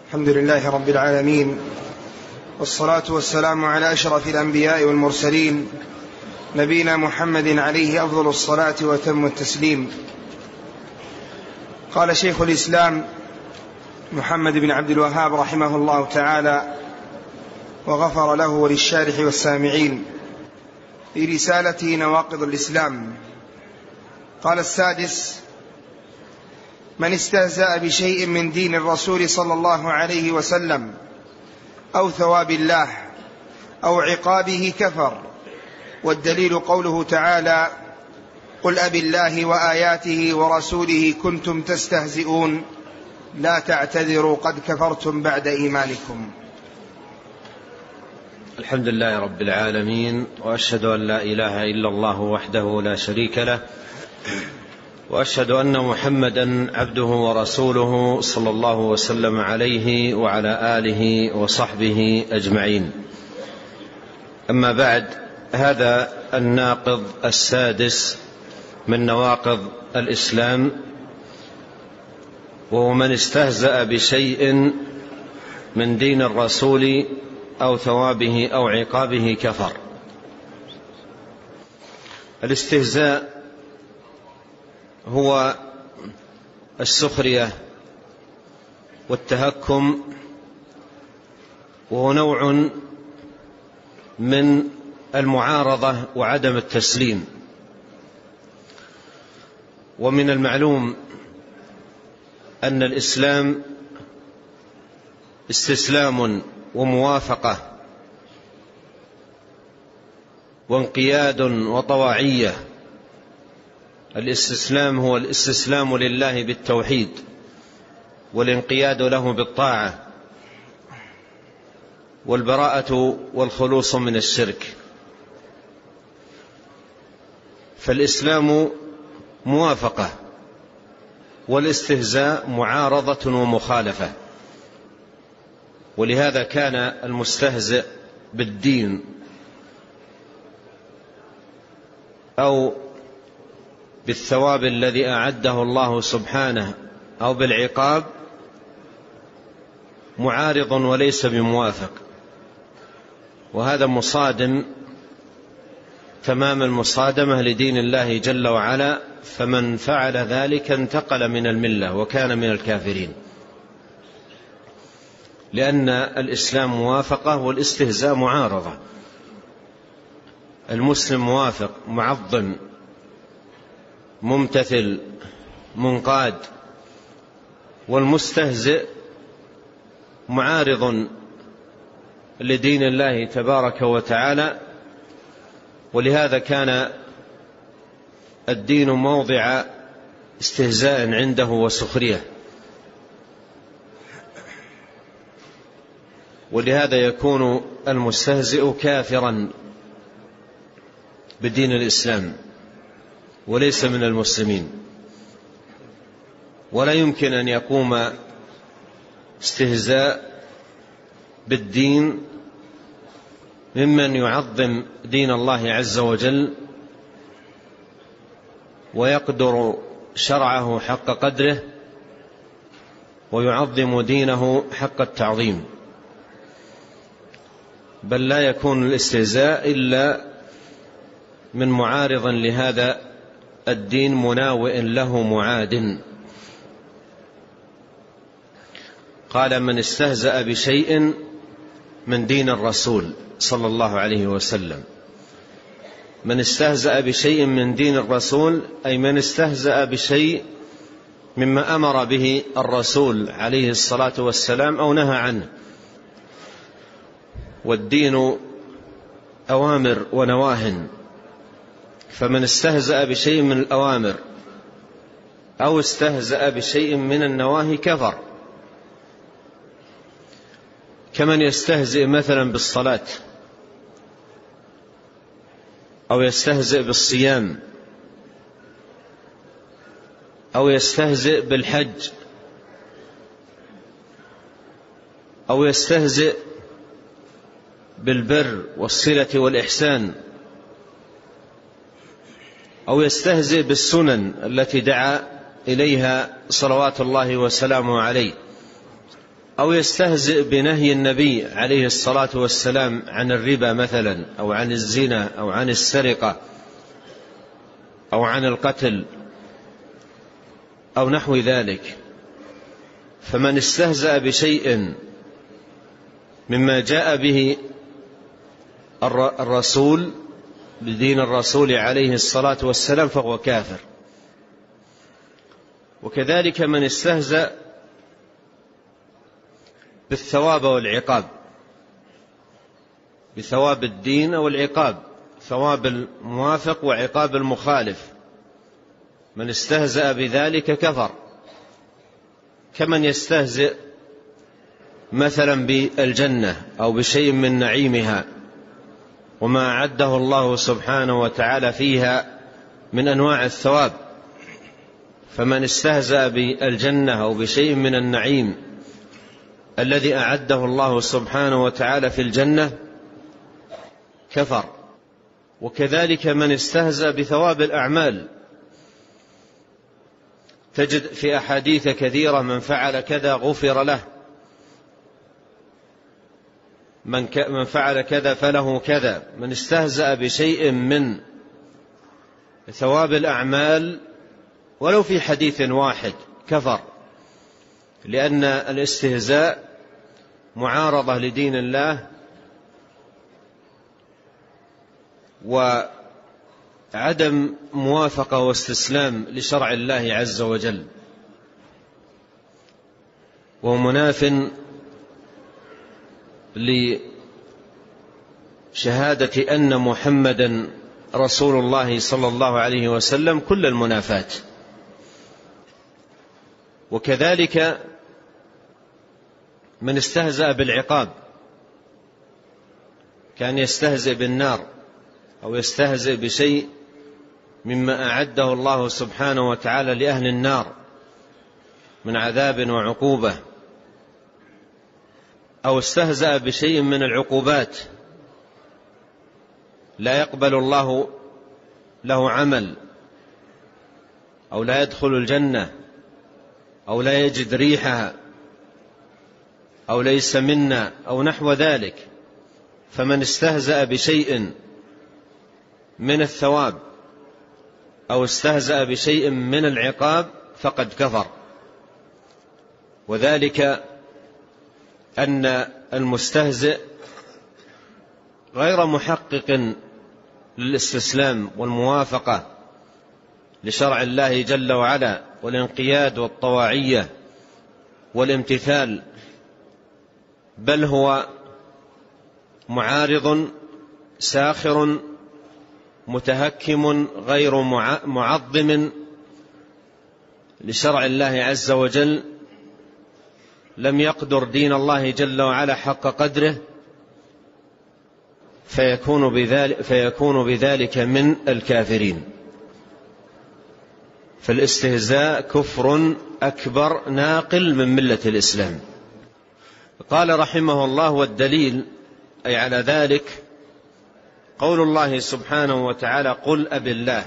الحمد لله رب العالمين، والصلاة والسلام على أشرف الأنبياء والمرسلين، نبينا محمد عليه أفضل الصلاة وتم التسليم. قال شيخ الإسلام محمد بن عبد الوهاب رحمه الله تعالى وغفر له وللشارح والسامعين في رسالته نواقض الإسلام، قال: السادس: من استهزأ بشيء من دين الرسول صلى الله عليه وسلم أو ثواب الله أو عقابه كفر، والدليل قوله تعالى: قل أبالله وآياته ورسوله كنتم تستهزئون لا تعتذروا قد كفرتم بعد إيمانكم. الحمد لله رب العالمين، وأشهد أن لا إله إلا الله وحده لا شريك له، وأشهد أن محمدا عبده ورسوله صلى الله وسلم عليه وعلى آله وصحبه أجمعين. أما بعد، هذا الناقض السادس من نواقض الإسلام، وهو من استهزأ بشيء من دين الرسول أو ثوابه أو عقابه كفر. الاستهزاء هو السخرية والتهكم، وهو نوع من المعارضة وعدم التسليم. ومن المعلوم أن الإسلام استسلام وموافقة وانقياد وطواعية. الاستسلام هو الاستسلام لله بالتوحيد، والانقياد له بالطاعة، والبراءة والخلوص من الشرك. فالإسلام موافقة، والاستهزاء معارضة ومخالفة. ولهذا كان المستهزئ بالدين أو بالثواب الذي أعده الله سبحانه أو بالعقاب معارض وليس بموافق، وهذا مصادم تمام المصادمة لدين الله جل وعلا. فمن فعل ذلك انتقل من الملة وكان من الكافرين، لأن الإسلام موافقة والاستهزاء معارضة. المسلم موافق معظم ممتثل منقاد، والمستهزئ معارض لدين الله تبارك وتعالى. ولهذا كان الدين موضع استهزاء عنده وسخرية، ولهذا يكون المستهزئ كافرا بدين الإسلام وليس من المسلمين. ولا يمكن أن يقوم استهزاء بالدين ممن يعظم دين الله عز وجل ويقدر شرعه حق قدره ويعظم دينه حق التعظيم. بل لا يكون الاستهزاء إلا من معارض لهذا الدين مناوئ له معاد. قال: من استهزأ بشيء من دين الرسول صلى الله عليه وسلم. من استهزأ بشيء من دين الرسول أي من استهزأ بشيء مما أمر به الرسول عليه الصلاة والسلام أو نهى عنه. والدين أوامر ونواه، فمن استهزأ بشيء من الأوامر أو استهزأ بشيء من النواهي كفر. كمن يستهزئ مثلا بالصلاة، أو يستهزئ بالصيام، أو يستهزئ بالحج، أو يستهزئ بالبر والصلة والإحسان، أو يستهزئ بالسنن التي دعا إليها صلوات الله وسلامه عليه، أو يستهزئ بنهي النبي عليه الصلاة والسلام عن الربا مثلا، أو عن الزنا، أو عن السرقة، أو عن القتل، أو نحو ذلك. فمن استهزأ بشيء مما جاء به الرسول، بدين الرسول عليه الصلاة والسلام، فهو كافر. وكذلك من استهزأ بالثواب والعقاب، بثواب الدين أو العقاب، ثواب الموافق وعقاب المخالف، من استهزأ بذلك كفر. كمن يستهزئ مثلا بالجنة أو بشيء من نعيمها وما أعده الله سبحانه وتعالى فيها من أنواع الثواب. فمن استهزأ بالجنة أو بشيء من النعيم الذي أعده الله سبحانه وتعالى في الجنة كفر. وكذلك من استهزأ بثواب الأعمال، تجد في أحاديث كثيرة: من فعل كذا غفر له، من فعل كذا فله كذا. من استهزأ بشيء من ثواب الأعمال ولو في حديث واحد كفر، لأن الاستهزاء معارضة لدين الله وعدم موافقة واستسلام لشرع الله عز وجل، ومناف لشهادة أن محمدا رسول الله صلى الله عليه وسلم كل المنافاة. وكذلك من استهزأ بالعقاب، كان يستهزئ بالنار أو يستهزئ بشيء مما أعده الله سبحانه وتعالى لأهل النار من عذاب وعقوبة، أو استهزأ بشيء من العقوبات، لا يقبل الله له عمل، أو لا يدخل الجنة، أو لا يجد ريحها، أو ليس منا، أو نحو ذلك. فمن استهزأ بشيء من الثواب أو استهزأ بشيء من العقاب فقد كفر. وذلك أن المستهزئ غير محقق للاستسلام والموافقة لشرع الله جل وعلا والانقياد والطواعية والامتثال، بل هو معارض ساخر متهكم غير معظم لشرع الله عز وجل، لم يقدر دين الله جل وعلا حق قدره، فيكون بذلك من الكافرين. فالاستهزاء كفر أكبر ناقل من ملة الإسلام. قال رحمه الله: والدليل أي على ذلك قول الله سبحانه وتعالى: قل أبالله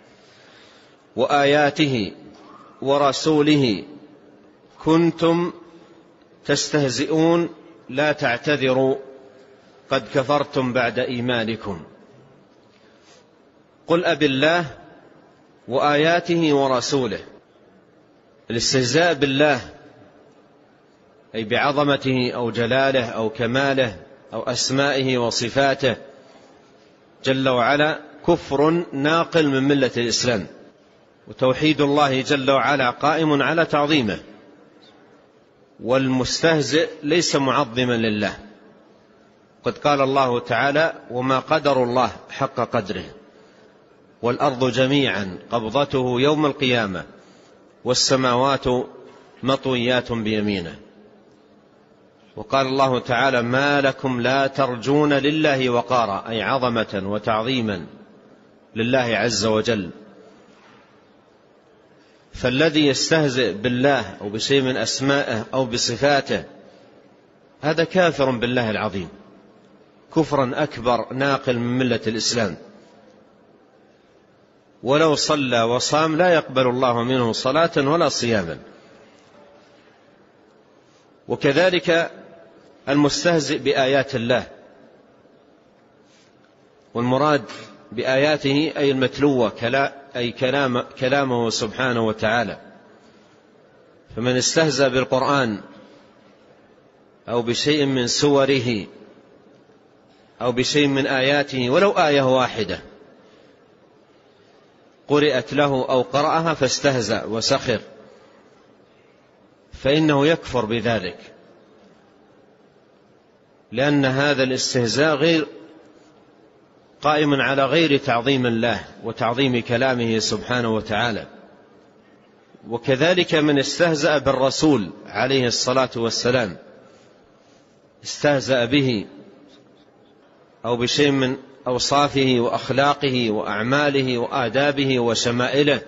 وآياته ورسوله كنتم تستهزئون لا تعتذروا قد كفرتم بعد إيمانكم. قل أبالله وآياته ورسوله. الاستهزاء بالله أي بعظمته أو جلاله أو كماله أو أسمائه وصفاته جل وعلا كفر ناقل من ملة الإسلام، وتوحيد الله جل وعلا قائم على تعظيمه، والمستهزئ ليس معظما لله. قد قال الله تعالى: وما قدر الله حق قدره والأرض جميعا قبضته يوم القيامة والسماوات مطويات بيمينه. وقال الله تعالى: ما لكم لا ترجون لله وقارا، أي عظمة وتعظيما لله عز وجل. فالذي يستهزئ بالله أو بشيء من أسمائه أو بصفاته هذا كافر بالله العظيم، كفرا أكبر ناقل من ملة الإسلام. ولو صلى وصام لا يقبل الله منه صلاة ولا صياما. وكذلك المستهزئ بآيات الله، والمراد بآياته أي المتلوة أي كلامه سبحانه وتعالى. فمن استهزأ بالقرآن أو بشيء من سوره أو بشيء من آياته ولو آية واحدة قرأت له أو قرأها فاستهزأ وسخر، فإنه يكفر بذلك، لأن هذا الاستهزاء غير قائم على غير تعظيم الله وتعظيم كلامه سبحانه وتعالى. وكذلك من استهزأ بالرسول عليه الصلاة والسلام، استهزأ به أو بشيء من أوصافه وأخلاقه وأعماله وآدابه وشمائله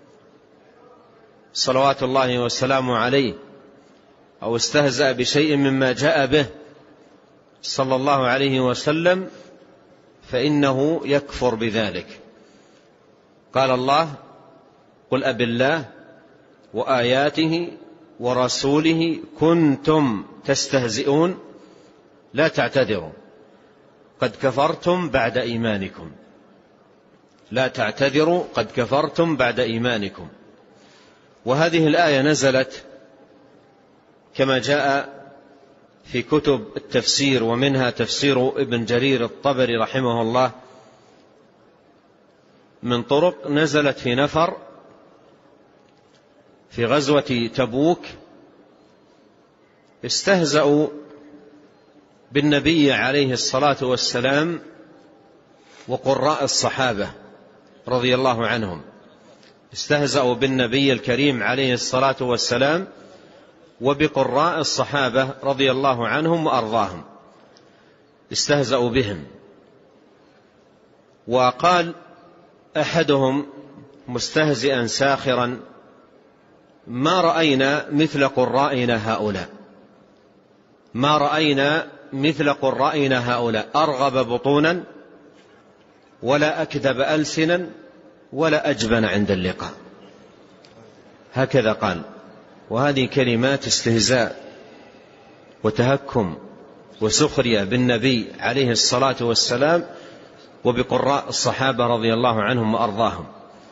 صلوات الله وسلامه عليه، أو استهزأ بشيء مما جاء به صلى الله عليه وسلم، فإنه يكفر بذلك. قال الله: قل أب الله وآياته ورسوله كنتم تستهزئون لا تعتذروا قد كفرتم بعد إيمانكم. لا تعتذروا قد كفرتم بعد إيمانكم. وهذه الآية نزلت كما جاء في كتب التفسير، ومنها تفسير ابن جرير الطبري رحمه الله من طرق، نزلت في نفر في غزوة تبوك استهزأوا بالنبي عليه الصلاة والسلام وقراء الصحابة رضي الله عنهم. استهزأوا بالنبي الكريم عليه الصلاة والسلام وبقراء الصحابة رضي الله عنهم وأرضاهم، استهزأوا بهم. وقال أحدهم مستهزئا ساخرا: ما رأينا مثل قرائنا هؤلاء، ما رأينا مثل قرائنا هؤلاء، أرغب بطونا ولا أكذب ألسنا ولا أجبن عند اللقاء. هكذا قال. وهذه كلمات استهزاء وتهكم وسخرية بالنبي عليه الصلاة والسلام وبقراء الصحابة رضي الله عنهم وأرضاهم.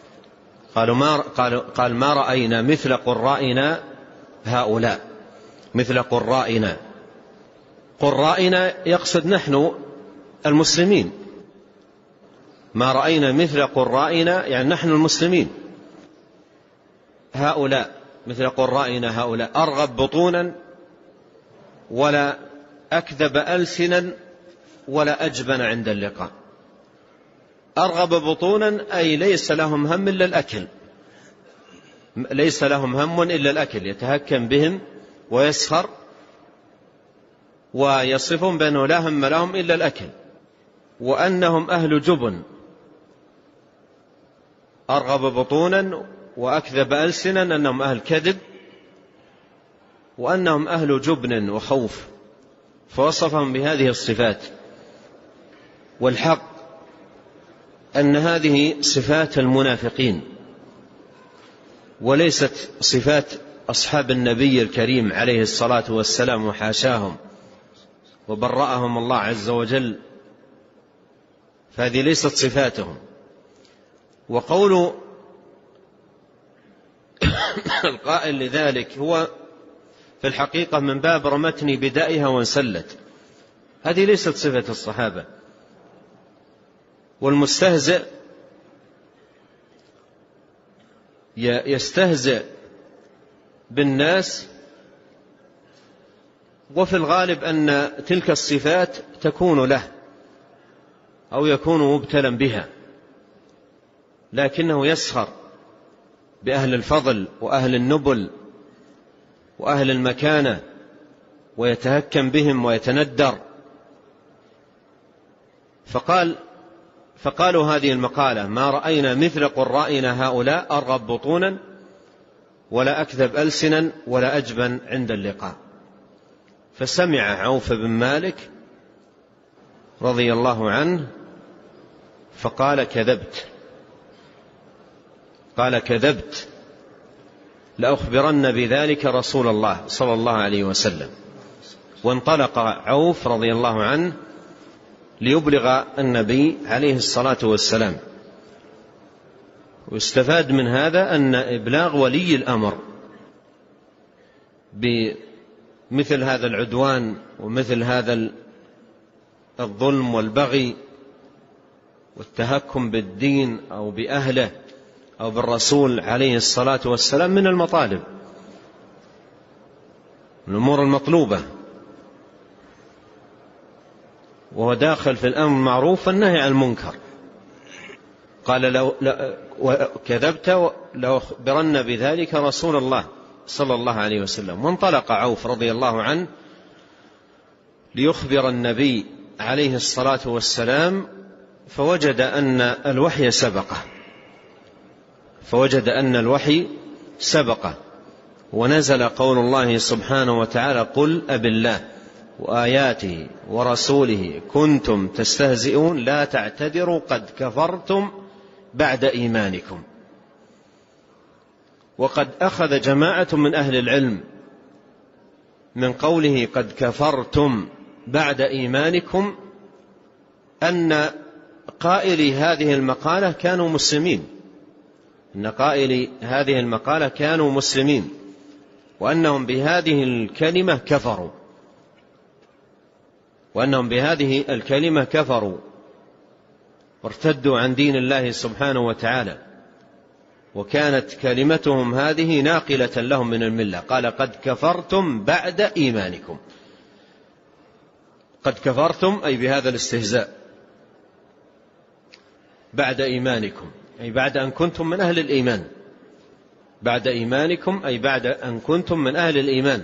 قال ما رأينا مثل قرائنا هؤلاء، مثل قرائنا. قرائنا يقصد نحن المسلمين، ما رأينا مثل قرائنا يعني نحن المسلمين. هؤلاء مثل قرائنا هؤلاء، أرغب بطونا ولا أكذب ألسنا ولا أجبن عند اللقاء. أرغب بطونا أي ليس لهم هم إلا الأكل، ليس لهم هم إلا الأكل، يتهكم بهم ويسخر ويصفهم بأنه لا هم لهم إلا الأكل، وأنهم أهل جبن. أرغب بطونا وأكذب ألسنا، أنهم أهل كذب وأنهم أهل جبن وخوف، فوصفهم بهذه الصفات. والحق أن هذه صفات المنافقين وليست صفات أصحاب النبي الكريم عليه الصلاة والسلام، وحاشاهم وبرأهم الله عز وجل، فهذه ليست صفاتهم. وقول القائل لذلك هو في الحقيقة من باب رمتني بدائها وانسلت، هذه ليست صفة الصحابة. والمستهزئ يستهزئ بالناس، وفي الغالب أن تلك الصفات تكون له أو يكون مبتلا بها، لكنه يسخر بأهل الفضل وأهل النبل وأهل المكانة ويتهكم بهم ويتندر. فقالوا هذه المقالة: ما رأينا مثل قرائنا هؤلاء، أرغب بطونا ولا أكذب ألسنا ولا أجبن عند اللقاء. فسمع عوف بن مالك رضي الله عنه فقال: كذبت. قال: كذبت، لأخبرن بذلك رسول الله صلى الله عليه وسلم. وانطلق عوف رضي الله عنه ليبلغ النبي عليه الصلاة والسلام. واستفاد من هذا أن إبلاغ ولي الأمر بمثل هذا العدوان ومثل هذا الظلم والبغي والتهكم بالدين أو بأهله أو بالرسول عليه الصلاة والسلام من المطالب، من الأمور المطلوبة، وهو داخل في الأمر المعروف والنهي عن المنكر. قال لو كذبت لأخبرن بذلك رسول الله صلى الله عليه وسلم. وانطلق عوف رضي الله عنه ليخبر النبي عليه الصلاة والسلام، فوجد أن الوحي سبقه ونزل قول الله سبحانه وتعالى: قل أبالله وآياته ورسوله كنتم تستهزئون لا تعتذروا قد كفرتم بعد إيمانكم. وقد أخذ جماعة من أهل العلم من قوله قد كفرتم بعد إيمانكم أن قائلي هذه المقالة كانوا مسلمين، وأنهم بهذه الكلمة كفروا وارتدوا عن دين الله سبحانه وتعالى، وكانت كلمتهم هذه ناقلة لهم من الملة. قال قد كفرتم بعد إيمانكم. قد كفرتم أي بهذا الاستهزاء بعد إيمانكم، أي بعد أن كنتم من أهل الإيمان. بعد إيمانكم أي بعد أن كنتم من أهل الإيمان.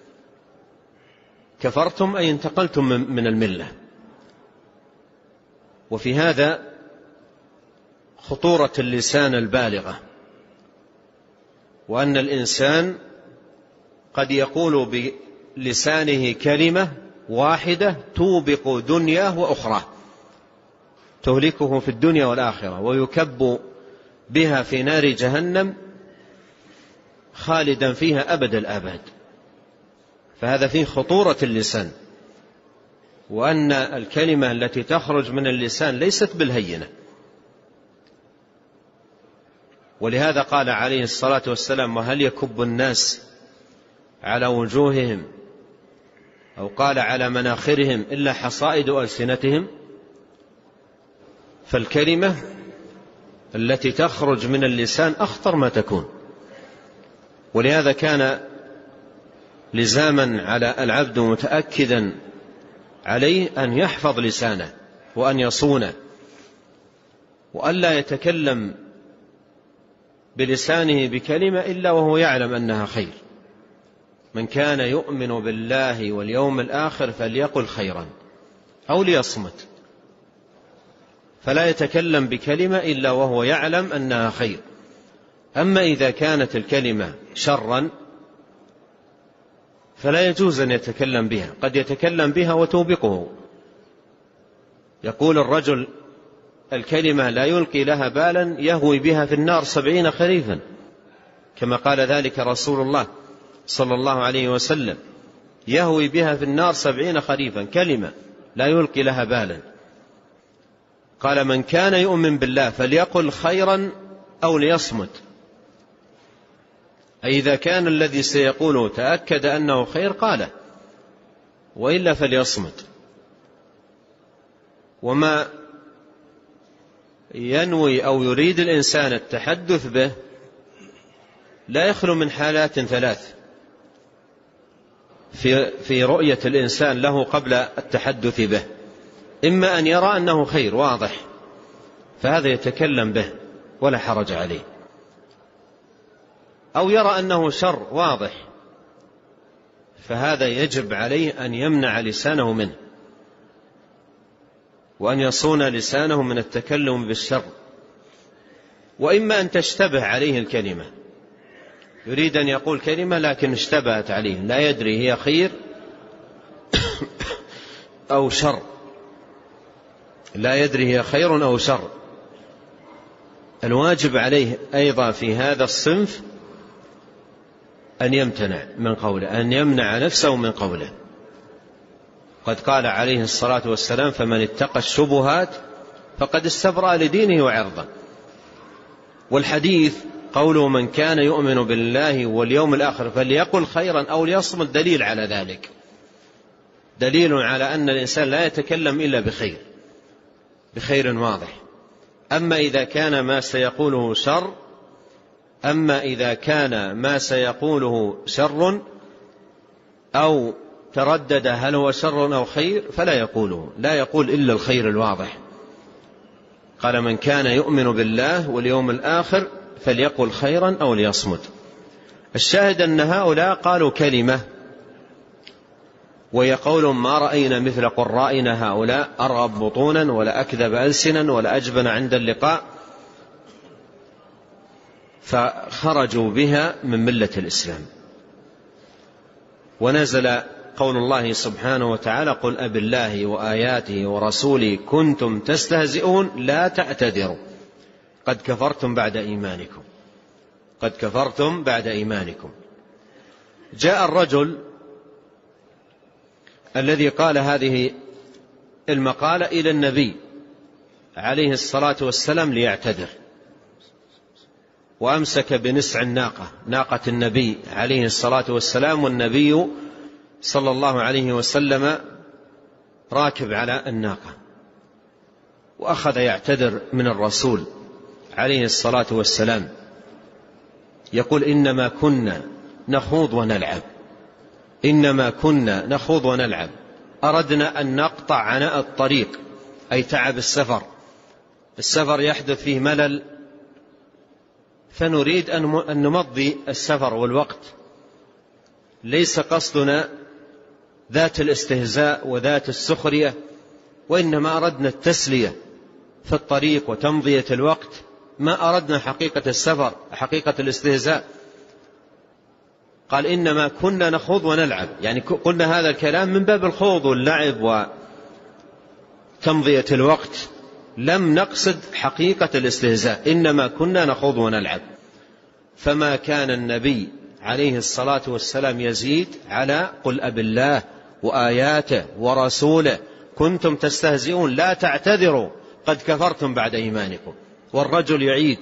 كفرتم أي انتقلتم من الملة. وفي هذا خطورة اللسان البالغة، وأن الإنسان قد يقول بلسانه كلمة واحدة توبق دنياه وأخراه، تهلكه في الدنيا والآخرة، ويكب بها في نار جهنم خالدا فيها أبد الآباد. فهذا فيه خطورة اللسان، وأن الكلمة التي تخرج من اللسان ليست بالهينة. ولهذا قال عليه الصلاة والسلام: وهل يكب الناس على وجوههم، أو قال على مناخرهم، إلا حصائد ألسنتهم. فالكلمة التي تخرج من اللسان أخطر ما تكون. ولهذا كان لزاما على العبد متأكدا عليه أن يحفظ لسانه وأن يصونه، وأن لا يتكلم بلسانه بكلمة إلا وهو يعلم أنها خير. من كان يؤمن بالله واليوم الآخر فليقل خيرا أو ليصمت. فلا يتكلم بكلمة إلا وهو يعلم أنها خير. أما إذا كانت الكلمة شرا فلا يجوز أن يتكلم بها. قد يتكلم بها وتوبقه. يقول الرجل الكلمة لا يلقي لها بالا يهوي بها في النار 70 خريفا، كما قال ذلك رسول الله صلى الله عليه وسلم: يهوي بها في النار 70 خريفا، كلمة لا يلقي لها بالا. قال: من كان يؤمن بالله فليقل خيرا أو ليصمت. أي إذا كان الذي سيقوله تأكد أنه خير قاله، وإلا فليصمت. وما ينوي أو يريد الإنسان التحدث به لا يخلو من حالات 3 في رؤية الإنسان له قبل التحدث به. إما أن يرى أنه خير واضح فهذا يتكلم به ولا حرج عليه، أو يرى أنه شر واضح فهذا يجب عليه أن يمنع لسانه منه، وأن يصون لسانه من التكلم بالشر. وإما أن تشتبه عليه الكلمة، يريد أن يقول كلمة لكن اشتبهت عليه، لا يدري هي خير أو شر، لا يدري هي خير أو شر. الواجب عليه أيضا في هذا الصنف أن يمتنع من قوله، أن يمنع نفسه من قوله. قد قال عليه الصلاة والسلام: فمن اتقى الشبهات فقد استبرأ لدينه وعرضه. والحديث قوله: من كان يؤمن بالله واليوم الآخر فليقل خيرا أو ليصمت، دليل على ذلك، دليل على أن الإنسان لا يتكلم إلا بخير واضح. أما إذا كان ما سيقوله شر أو تردد هل هو شر أو خير فلا يقوله، لا يقول إلا الخير الواضح. قال: من كان يؤمن بالله واليوم الآخر فليقل خيرا أو ليصمت. الشاهد أن هؤلاء قالوا كلمة وهي قول: ما رأينا مثل قرائنا هؤلاء أرغب بطونا ولا أكذب ألسنا ولا أجبن عند اللقاء، فخرجوا بها من ملة الإسلام. ونزل قول الله سبحانه وتعالى: قل أبالله وآياته ورسوله كنتم تستهزئون لا تعتذروا قد كفرتم بعد إيمانكم. جاء الرجل الذي قال هذه المقالة إلى النبي عليه الصلاة والسلام ليعتذر، وأمسك بنسع ناقة النبي عليه الصلاة والسلام، والنبي صلى الله عليه وسلم راكب على الناقة، وأخذ يعتذر من الرسول عليه الصلاة والسلام، يقول: إنما كنا نخوض ونلعب، أردنا أن نقطع عناء الطريق، أي تعب السفر يحدث فيه ملل، فنريد أن نمضي السفر والوقت، ليس قصدنا ذات الاستهزاء وذات السخرية، وإنما أردنا التسلية في الطريق وتمضية الوقت، ما أردنا حقيقة السفر حقيقة الاستهزاء. قال: إنما كنا نخوض ونلعب، يعني قلنا هذا الكلام من باب الخوض واللعب وتمضية الوقت، لم نقصد حقيقة الاستهزاء، إنما كنا نخوض ونلعب. فما كان النبي عليه الصلاة والسلام يزيد على: قل أبالله وآياته ورسوله كنتم تستهزئون لا تعتذروا قد كفرتم بعد إيمانكم. والرجل يعيد،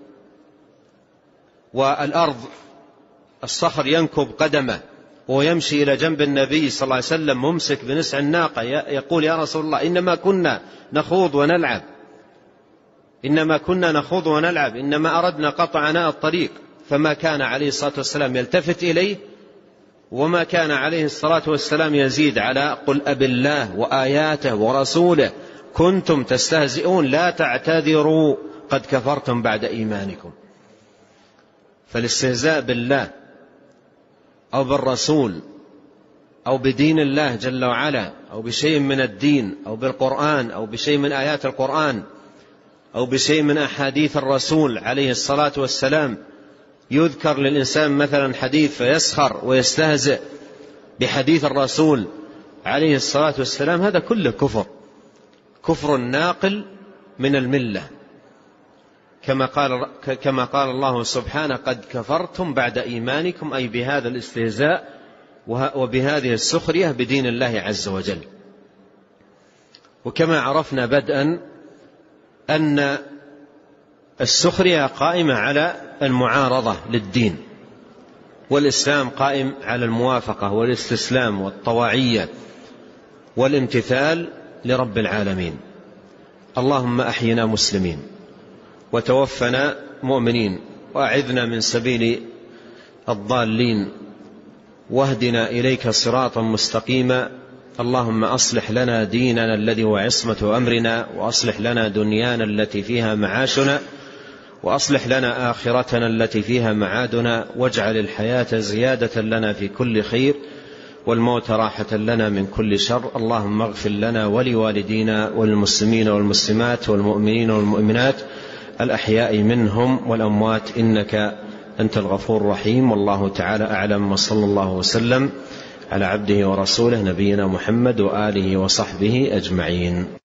والأرض الصخر ينكب قدمه ويمشي إلى جنب النبي صلى الله عليه وسلم ممسك بنسع الناقة، يقول: يا رسول الله، إنما كنا نخوض ونلعب، إنما أردنا قطع عناء الطريق. فما كان عليه الصلاة والسلام يلتفت إليه، وما كان عليه الصلاة والسلام يزيد على: قل أبالله وآياته ورسوله كنتم تستهزئون لا تعتذروا قد كفرتم بعد إيمانكم. فالاستهزاء بالله أو بالرسول أو بدين الله جل وعلا أو بشيء من الدين أو بالقرآن أو بشيء من آيات القرآن أو بشيء من أحاديث الرسول عليه الصلاة والسلام، يذكر للإنسان مثلا حديث فيسخر ويستهزئ بحديث الرسول عليه الصلاة والسلام، هذا كله كفر ناقل من الملة، كما قال الله سبحانه: قد كفرتم بعد إيمانكم، أي بهذا الاستهزاء وبهذه السخرية بدين الله عز وجل. وكما عرفنا بدءا أن السخرية قائمة على المعارضة للدين، والإسلام قائم على الموافقة والاستسلام والطواعية والامتثال لرب العالمين. اللهم أحينا مسلمين وتوفنا مؤمنين، وأعذنا من سبيل الضالين، واهدنا إليك صراطا مستقيما. اللهم أصلح لنا ديننا الذي هو عصمة أمرنا، وأصلح لنا دنيانا التي فيها معاشنا، وأصلح لنا آخرتنا التي فيها معادنا، واجعل الحياة زيادة لنا في كل خير والموت راحة لنا من كل شر. اللهم اغفر لنا ولوالدينا والمسلمين والمسلمات والمؤمنين والمؤمنات الأحياء منهم والأموات، إنك أنت الغفور الرحيم. والله تعالى أعلم، وصلى الله وسلم على عبده ورسوله نبينا محمد وآله وصحبه أجمعين.